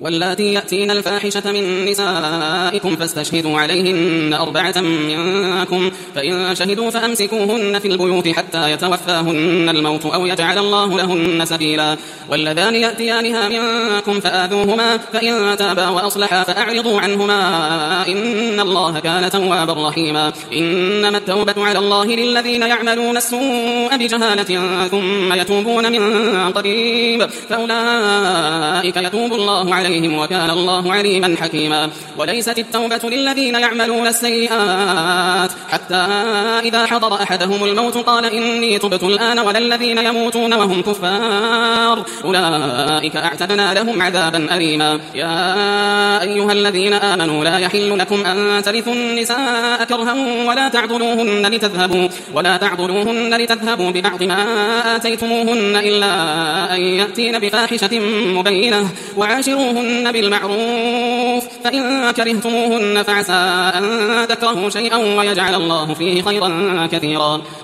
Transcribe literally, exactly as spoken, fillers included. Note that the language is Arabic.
واللاتي يأتين الفاحشة من نسائكم فاستشهدوا عليهن أربعة منكم فإن شهدوا فأمسكوهن في البيوت حتى يتوفاهن الموت أو يجعل الله لهن سبيلا واللذان يأتيانها منكم فآذوهما فإن تابا وأصلحا فأعرضوا عنهما إن الله كان توابا رحيما إنما التوبة على الله للذين يعملون السوء بجهالة ثم يتوبون من قريب فأولئك يتوب الله عليهم وكان الله عليما حكيما وليست التوبة للذين يعملون السيئات حتى إذا حضر أحدهم الموت قال إني تبت الآن ولا الذين يموتون وهم كفار أولئك أعتدنا لهم عذابا أليما يا أيها الذين آمنوا لا يحل لكم أن ترثوا النساء كرها ولا تعضلوهن لتذهبوا ولا تعضلوهن لتذهبوا ببعض ما آتيتموهن إلا أن يأتين بفاحشة مبينة وعاشروهن بالمعروف فإن كرهتموهن فعسى أن تكرهوا شيئا ويجعل الله فيه خيرا كثيرا